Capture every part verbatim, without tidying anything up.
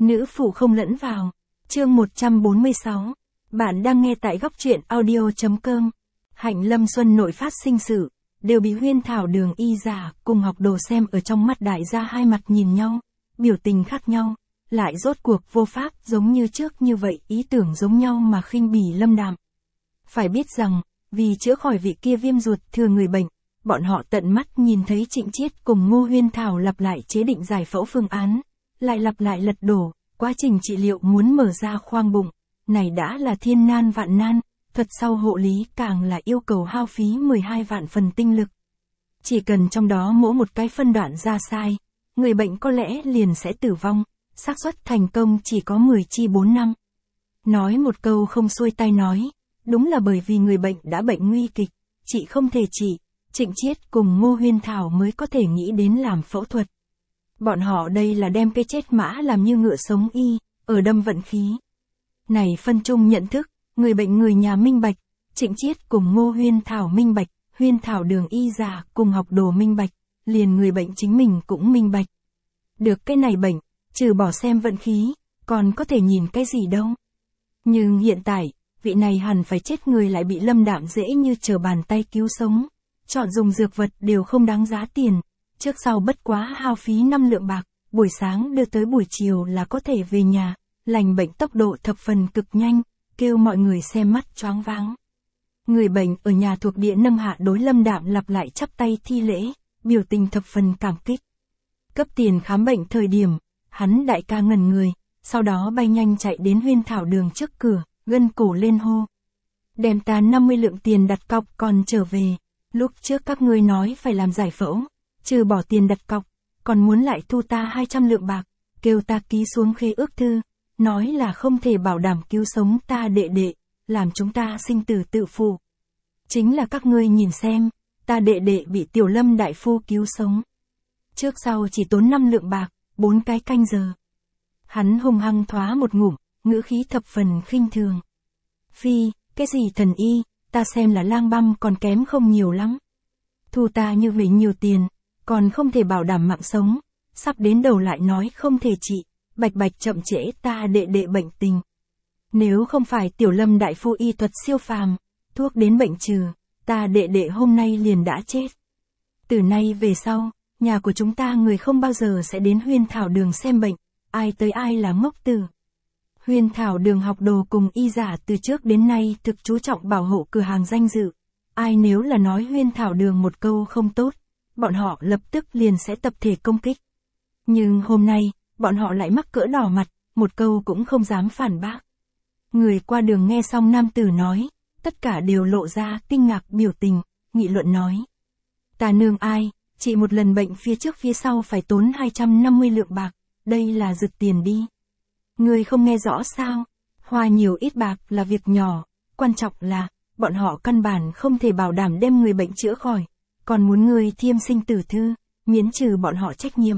Nữ phụ không lẫn vào. Chương một trăm bốn mươi sáu. Bạn đang nghe tại góc truyện audio.com. Hạnh Lâm Xuân nội phát sinh sự, đều bị Huyên Thảo Đường y giả cùng học đồ xem ở trong mắt đại gia hai mặt nhìn nhau, biểu tình khác nhau, lại rốt cuộc vô pháp giống như trước như vậy, ý tưởng giống nhau mà khinh bỉ Lâm Đạm. Phải biết rằng, vì chữa khỏi vị kia viêm ruột thừa người bệnh, bọn họ tận mắt nhìn thấy Trịnh Chiết cùng Ngô Huyên Thảo lặp lại chế định giải phẫu phương án, lại lặp lại lật đổ, quá trình trị liệu muốn mở ra khoang bụng, này đã là thiên nan vạn nan, thuật sau hộ lý càng là yêu cầu hao phí mười hai vạn phần tinh lực. Chỉ cần trong đó mỗi một cái phân đoạn ra sai, người bệnh có lẽ liền sẽ tử vong, xác suất thành công chỉ có mười chi bốn năm. Nói một câu không xuôi tai nói, đúng là bởi vì người bệnh đã bệnh nguy kịch, chị không thể trị, Trịnh Chiết cùng Ngô Huyên Thảo mới có thể nghĩ đến làm phẫu thuật. Bọn họ đây là đem cái chết mã làm như ngựa sống y, ở đâm vận khí. Này phân chung nhận thức, người bệnh người nhà minh bạch, Trịnh Chiết cùng Ngô Huyên Thảo minh bạch, Huyên Thảo Đường y giả cùng học đồ minh bạch, liền người bệnh chính mình cũng minh bạch. Được cái này bệnh, trừ bỏ xem vận khí, còn có thể nhìn cái gì đâu. Nhưng hiện tại, vị này hẳn phải chết người lại bị Lâm Đạm dễ như trở bàn tay cứu sống. Chọn dùng dược vật đều không đáng giá tiền, trước sau bất quá hao phí năm lượng bạc, buổi sáng đưa tới buổi chiều là có thể về nhà, lành bệnh tốc độ thập phần cực nhanh, kêu mọi người xem mắt choáng váng. Người bệnh ở nhà thuộc địa nâng hạ đối Lâm Đạm lặp lại chắp tay thi lễ, biểu tình thập phần cảm kích. Cấp tiền khám bệnh thời điểm, hắn đại ca ngẩn người, sau đó bay nhanh chạy đến Huyên Thảo Đường trước cửa, gân cổ lên hô. Đem ta năm mươi lượng tiền đặt cọc còn trở về. Lúc trước các ngươi nói phải làm giải phẫu, trừ bỏ tiền đặt cọc, còn muốn lại thu ta hai trăm lượng bạc, kêu ta ký xuống khế ước thư, nói là không thể bảo đảm cứu sống ta đệ đệ, làm chúng ta sinh tử tự phụ. Chính là các ngươi nhìn xem, ta đệ đệ bị Tiểu Lâm đại phu cứu sống. Trước sau chỉ tốn năm lượng bạc, bốn cái canh giờ. Hắn hung hăng thoá một ngụm, ngữ khí thập phần khinh thường. Phi, cái gì thần y? Ta xem là lang băm còn kém không nhiều lắm. Thu ta như vậy nhiều tiền, còn không thể bảo đảm mạng sống, sắp đến đầu lại nói không thể trị, bạch bạch chậm trễ ta đệ đệ bệnh tình. Nếu không phải Tiểu Lâm đại phu y thuật siêu phàm, thuốc đến bệnh trừ, ta đệ đệ hôm nay liền đã chết. Từ nay về sau, nhà của chúng ta người không bao giờ sẽ đến Huyên Thảo Đường xem bệnh, ai tới ai là ngốc tử. Huyên Thảo Đường học đồ cùng y giả từ trước đến nay thực chú trọng bảo hộ cửa hàng danh dự. Ai nếu là nói Huyên Thảo Đường một câu không tốt, bọn họ lập tức liền sẽ tập thể công kích. Nhưng hôm nay, bọn họ lại mắc cỡ đỏ mặt, một câu cũng không dám phản bác. Người qua đường nghe xong nam tử nói, tất cả đều lộ ra kinh ngạc biểu tình, nghị luận nói. Ta nương ai, chỉ một lần bệnh phía trước phía sau phải tốn hai trăm năm mươi lượng bạc, đây là rực tiền đi. Người không nghe rõ sao, hoa nhiều ít bạc là việc nhỏ, quan trọng là, bọn họ căn bản không thể bảo đảm đem người bệnh chữa khỏi, còn muốn người thiêm sinh tử thư, miễn trừ bọn họ trách nhiệm.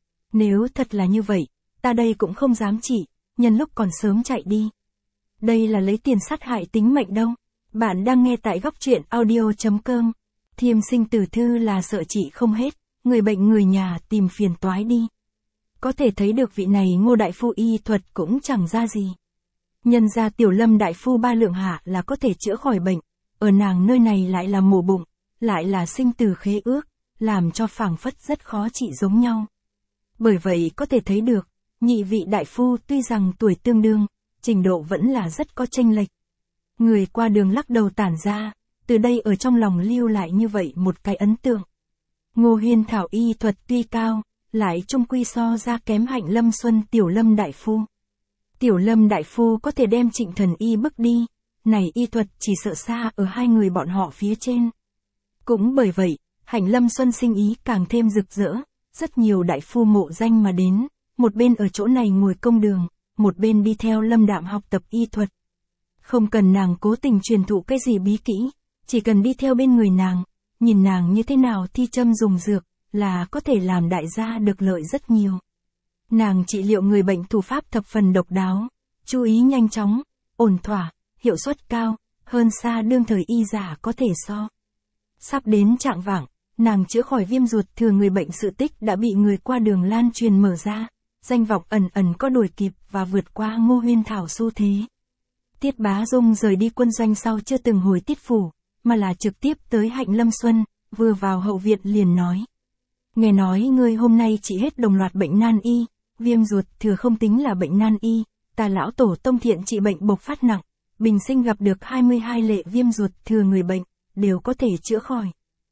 Nếu thật là như vậy, ta đây cũng không dám trị, nhân lúc còn sớm chạy đi. Đây là lấy tiền sát hại tính mệnh đâu. Bạn đang nghe tại góc truyện audio.com. Thiêm sinh tử thư là sợ trị không hết, người bệnh người nhà tìm phiền toái đi. Có thể thấy được vị này Ngô đại phu y thuật cũng chẳng ra gì. Nhân ra Tiểu Lâm đại phu ba lượng hạ là có thể chữa khỏi bệnh, ở nàng nơi này lại là mổ bụng, lại là sinh tử khế ước, làm cho phảng phất rất khó trị giống nhau. Bởi vậy có thể thấy được, nhị vị đại phu tuy rằng tuổi tương đương, trình độ vẫn là rất có chênh lệch. Người qua đường lắc đầu tản ra, từ đây ở trong lòng lưu lại như vậy một cái ấn tượng. Ngô Huyên Thảo y thuật tuy cao, lại chung quy so ra kém Hạnh Lâm Xuân Tiểu Lâm đại phu. Tiểu Lâm đại phu có thể đem Trịnh thần y bức đi, này y thuật chỉ sợ xa ở hai người bọn họ phía trên. Cũng bởi vậy, Hạnh Lâm Xuân sinh ý càng thêm rực rỡ, rất nhiều đại phu mộ danh mà đến, một bên ở chỗ này ngồi công đường, một bên đi theo Lâm Đạm học tập y thuật. Không cần nàng cố tình truyền thụ cái gì bí kỹ, chỉ cần đi theo bên người nàng, nhìn nàng như thế nào thi châm dùng dược, là có thể làm đại gia được lợi rất nhiều. Nàng trị liệu người bệnh thủ pháp thập phần độc đáo, chú ý nhanh chóng, ổn thỏa, hiệu suất cao, hơn xa đương thời y giả có thể so. Sắp đến trạng vạng, nàng chữa khỏi viêm ruột thừa người bệnh sự tích đã bị người qua đường lan truyền mở ra, danh vọng ẩn ẩn có đuổi kịp và vượt qua Ngô Huyên Thảo xu thế. Tiết Bá Dung rời đi quân doanh sau chưa từng hồi Tiết phủ, mà là trực tiếp tới Hạnh Lâm Xuân, vừa vào hậu viện liền nói. Nghe nói ngươi hôm nay chỉ hết đồng loạt bệnh nan y, viêm ruột thừa không tính là bệnh nan y, ta lão tổ tông thiện trị bệnh bộc phát nặng, bình sinh gặp được hai mươi hai lệ viêm ruột thừa người bệnh, đều có thể chữa khỏi.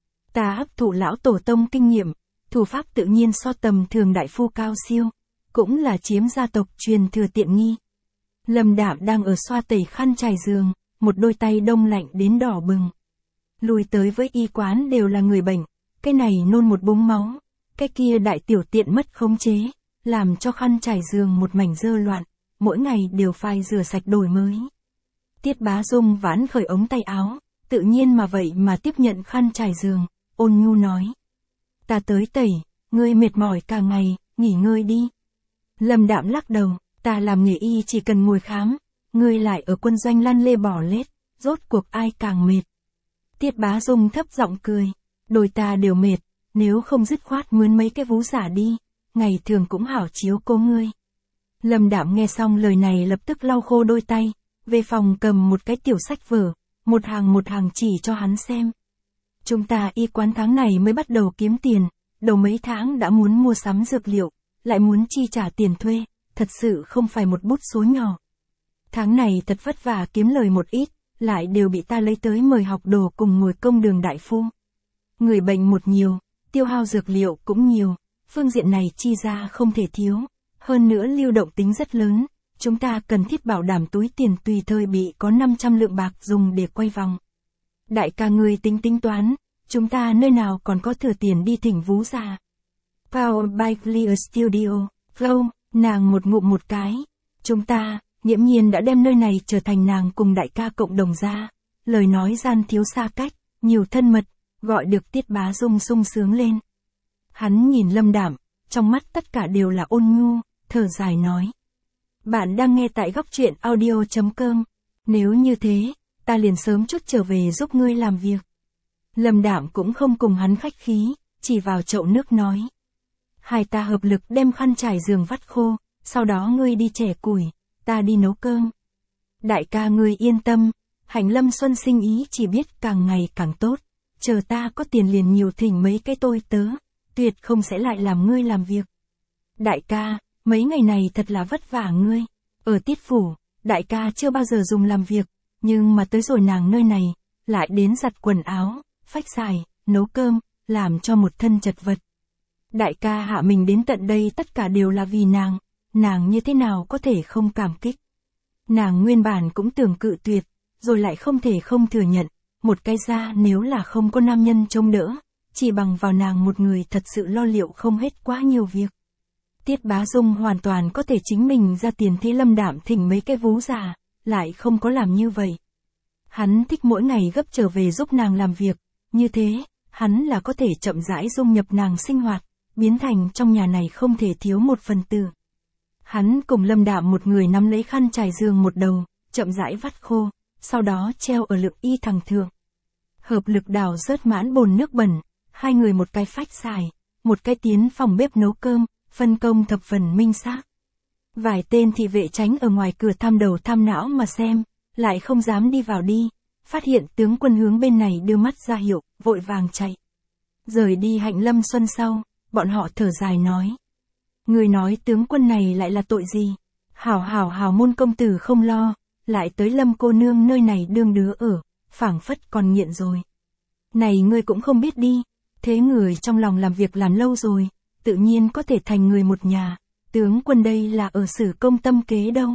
Ta hấp thụ lão tổ tông kinh nghiệm, thủ pháp tự nhiên so tầm thường đại phu cao siêu, cũng là chiếm gia tộc truyền thừa tiện nghi. Lâm Đạm đang ở xoa tẩy khăn trải giường, một đôi tay đông lạnh đến đỏ bừng. Lùi tới với y quán đều là người bệnh, cái này nôn một búng máu, cái kia đại tiểu tiện mất khống chế, làm cho khăn trải giường một mảnh dơ loạn, mỗi ngày đều phải rửa sạch đổi mới. Tiết Bá Dung vãn khởi ống tay áo, tự nhiên mà vậy mà tiếp nhận khăn trải giường, ôn nhu nói. Ta tới tẩy, ngươi mệt mỏi cả ngày, nghỉ ngơi đi. Lâm Đạm lắc đầu, ta làm nghề y chỉ cần ngồi khám, ngươi lại ở quân doanh lăn lê bỏ lết, rốt cuộc ai càng mệt. Tiết Bá Dung thấp giọng cười, đôi ta đều mệt, nếu không dứt khoát mướn mấy cái vú giả đi, ngày thường cũng hảo chiếu cố ngươi. Lâm Đạm nghe xong lời này lập tức lau khô đôi tay, về phòng cầm một cái tiểu sách vở, một hàng một hàng chỉ cho hắn xem. Chúng ta y quán tháng này mới bắt đầu kiếm tiền, đầu mấy tháng đã muốn mua sắm dược liệu, lại muốn chi trả tiền thuê, thật sự không phải một bút số nhỏ. Tháng này thật vất vả kiếm lời một ít, lại đều bị ta lấy tới mời học đồ cùng ngồi công đường đại phu. Người bệnh một nhiều, tiêu hao dược liệu cũng nhiều, phương diện này chi ra không thể thiếu, hơn nữa lưu động tính rất lớn, chúng ta cần thiết bảo đảm túi tiền tùy thời bị có năm trăm lượng bạc dùng để quay vòng. Đại ca ngươi tính tính toán, chúng ta nơi nào còn có thừa tiền đi thỉnh vú già. Power by Clear Studio, Flow, nàng một ngụm một cái. Chúng ta, nghiễm nhiên đã đem nơi này trở thành nàng cùng đại ca cộng đồng ra. Lời nói gian thiếu xa cách, nhiều thân mật, gọi được Tiết Bá Dung sung sướng lên. Hắn nhìn Lâm Đạm, trong mắt tất cả đều là ôn nhu, thở dài nói. Bạn đang nghe tại góc truyện audio chấm com. Nếu như thế, ta liền sớm chút trở về giúp ngươi làm việc. Lâm Đạm cũng không cùng hắn khách khí, chỉ vào chậu nước nói. Hai ta hợp lực đem khăn trải giường vắt khô, sau đó ngươi đi chẻ củi, ta đi nấu cơm. Đại ca ngươi yên tâm, Hạnh Lâm Xuân sinh ý chỉ biết càng ngày càng tốt, chờ ta có tiền liền nhiều thỉnh mấy cái tôi tớ, tuyệt không sẽ lại làm ngươi làm việc. Đại ca, mấy ngày này thật là vất vả ngươi, ở Tiết phủ, đại ca chưa bao giờ dùng làm việc, nhưng mà tới rồi nàng nơi này, lại đến giặt quần áo, phách xài, nấu cơm, làm cho một thân chật vật. Đại ca hạ mình đến tận đây tất cả đều là vì nàng, nàng như thế nào có thể không cảm kích. Nàng nguyên bản cũng tưởng cự tuyệt, rồi lại không thể không thừa nhận, một cái gia nếu là không có nam nhân trông đỡ, chỉ bằng vào nàng một người thật sự lo liệu không hết quá nhiều việc. Tiết Bá Dung hoàn toàn có thể chính mình ra tiền thế Lâm Đạm thỉnh mấy cái vú già, lại không có làm như vậy. Hắn thích mỗi ngày gấp trở về giúp nàng làm việc, như thế, hắn là có thể chậm rãi dung nhập nàng sinh hoạt, biến thành trong nhà này không thể thiếu một phần tử. Hắn cùng Lâm Đạm một người nắm lấy khăn trải giường một đầu, chậm rãi vắt khô, sau đó treo ở lực y thẳng thượng. Hợp lực đào rớt mãn bồn nước bẩn, hai người một cái phách xài, một cái tiến phòng bếp nấu cơm, phân công thập phần minh xác. Vài tên thị vệ tránh ở ngoài cửa tham đầu tham não mà xem, lại không dám đi vào đi, phát hiện tướng quân hướng bên này đưa mắt ra hiệu, vội vàng chạy. Rời đi Hạnh Lâm Xuân sau, bọn họ thở dài nói. Người nói tướng quân này lại là tội gì? Hảo hảo hảo môn công tử không lo, lại tới Lâm cô nương nơi này đương đứa ở, phảng phất còn nghiện rồi. Này ngươi cũng không biết đi, thế người trong lòng làm việc làm lâu rồi, tự nhiên có thể thành người một nhà, tướng quân đây là ở sử công tâm kế đâu.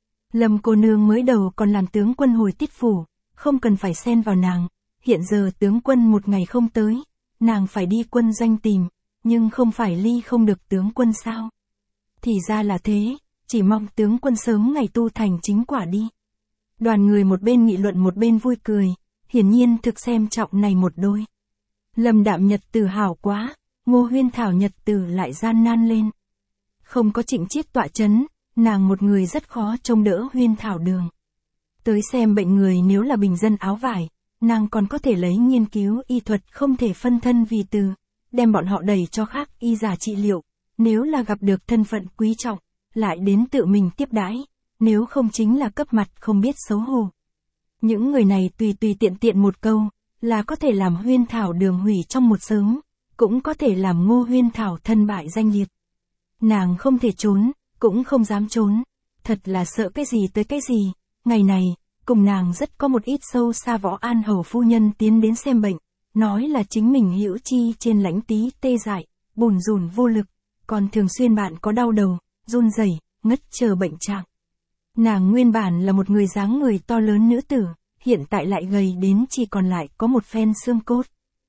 Lâm cô nương mới đầu còn làm tướng quân hồi Tiết phủ, không cần phải xen vào nàng, hiện giờ tướng quân một ngày không tới, nàng phải đi quân doanh tìm, nhưng không phải ly không được tướng quân sao. Thì ra là thế, chỉ mong tướng quân sớm ngày tu thành chính quả đi. Đoàn người một bên nghị luận một bên vui cười, hiển nhiên thực xem trọng này một đôi. Lâm Đạm nhật tử hảo quá, Ngô Huyên Thảo nhật tử lại gian nan lên. Không có Trịnh Chiết tọa chấn, nàng một người rất khó trông đỡ Huyên Thảo đường. Tới xem bệnh người nếu là bình dân áo vải, nàng còn có thể lấy nghiên cứu y thuật không thể phân thân vì từ, đem bọn họ đẩy cho khác y giả trị liệu, Nếu là gặp được thân phận quý trọng, lại đến tự mình tiếp đãi, nếu không chính là cấp mặt không biết xấu hổ. Những người này tùy tùy tiện tiện một câu, là có thể làm Huyên Thảo đường hủy trong một sớm, cũng có thể làm Ngô Huyên Thảo thân bại danh liệt. Nàng không thể trốn, cũng không dám trốn, thật là sợ cái gì tới cái gì. Ngày này, cùng nàng rất có một ít sâu xa Võ An Hầu phu nhân tiến đến xem bệnh, nói là chính mình hữu chi trên lãnh tí tê dại, bùn rùn vô lực, còn thường xuyên bạn có đau đầu, run rẩy, ngất chờ bệnh trạng. Nàng nguyên bản là một người dáng người to lớn nữ tử, hiện tại lại gầy đến chỉ còn lại có một phen xương cốt.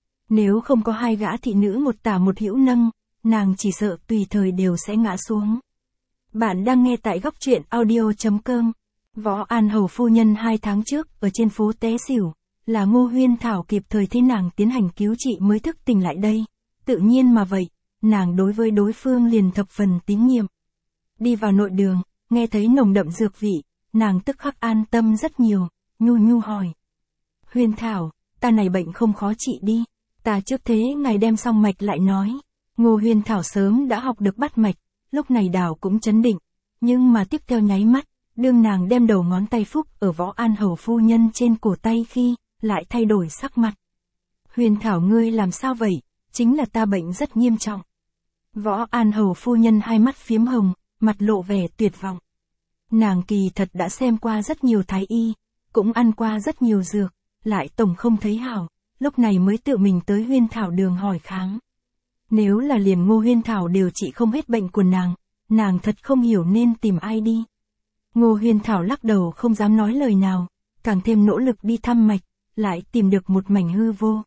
Nếu không có hai gã thị nữ một tả một hữu nâng, nàng chỉ sợ tùy thời đều sẽ ngã xuống. Bạn đang nghe tại góc truyện audio chấm com. Võ An Hầu phu nhân hai tháng trước ở trên phố té xỉu, là Ngô Huyên Thảo kịp thời thấy nàng tiến hành cứu trị mới thức tỉnh lại đây. Tự nhiên mà vậy, nàng đối với đối phương liền thập phần tín nhiệm. Đi vào nội đường, nghe thấy nồng đậm dược vị, nàng tức khắc an tâm rất nhiều, nhu nhu hỏi. Huyên Thảo, ta này bệnh không khó trị đi, ta trước thế ngài đem xong mạch lại nói. Ngô Huyên Thảo sớm đã học được bắt mạch, lúc này đảo cũng chấn định, nhưng mà tiếp theo nháy mắt, đương nàng đem đầu ngón tay phúc ở Võ An Hầu phu nhân trên cổ tay khi, lại thay đổi sắc mặt. Huyên Thảo ngươi làm sao vậy, chính là ta bệnh rất nghiêm trọng. Võ An Hầu phu nhân hai mắt phiếm hồng, mặt lộ vẻ tuyệt vọng. Nàng kỳ thật đã xem qua rất nhiều thái y, cũng ăn qua rất nhiều dược, lại tổng không thấy hảo, lúc này mới tự mình tới Huyên Thảo đường hỏi khám. Nếu là liền Ngô Huyên Thảo điều trị không hết bệnh của nàng, nàng thật không hiểu nên tìm ai đi. Ngô Huyên Thảo lắc đầu không dám nói lời nào, càng thêm nỗ lực đi thăm mạch, lại tìm được một mảnh hư vô.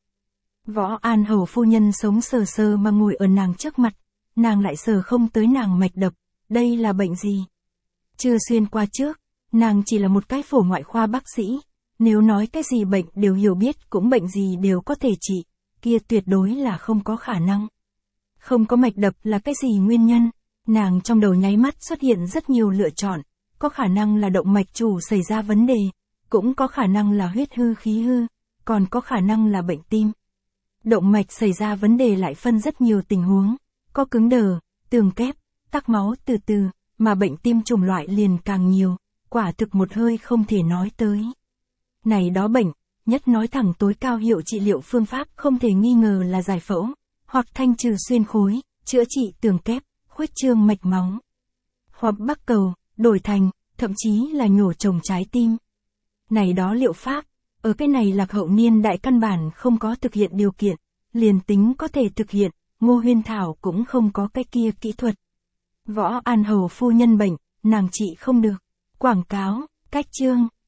Võ An Hầu phu nhân sống sờ sờ mà ngồi ở nàng trước mặt, nàng lại sờ không tới nàng mạch đập, đây là bệnh gì? Chưa xuyên qua trước, nàng chỉ là một cái phổ ngoại khoa bác sĩ, nếu nói cái gì bệnh đều hiểu biết cũng bệnh gì đều có thể trị, kia tuyệt đối là không có khả năng. Không có mạch đập là cái gì nguyên nhân? Nàng trong đầu nháy mắt xuất hiện rất nhiều lựa chọn, có khả năng là động mạch chủ xảy ra vấn đề, cũng có khả năng là huyết hư khí hư, còn có khả năng là bệnh tim. Động mạch xảy ra vấn đề lại phân rất nhiều tình huống, có cứng đờ, tường kép, tắc máu từ từ, mà bệnh tim chủng loại liền càng nhiều, quả thực một hơi không thể nói tới. Này đó bệnh, nhất nói thẳng tối cao hiệu trị liệu phương pháp không thể nghi ngờ là giải phẫu, hoặc thanh trừ xuyên khối, chữa trị tường kép, khuếch trương mạch máu, hoặc bắc cầu, đổi thành, thậm chí là nhổ trồng trái tim. Này đó liệu pháp, ở cái này lạc hậu niên đại căn bản không có thực hiện điều kiện, liền tính có thể thực hiện, Ngô Huyên Thảo cũng không có cái kia kỹ thuật. Võ An Hầu phu nhân bệnh, nàng trị không được. Quảng cáo, cách chương.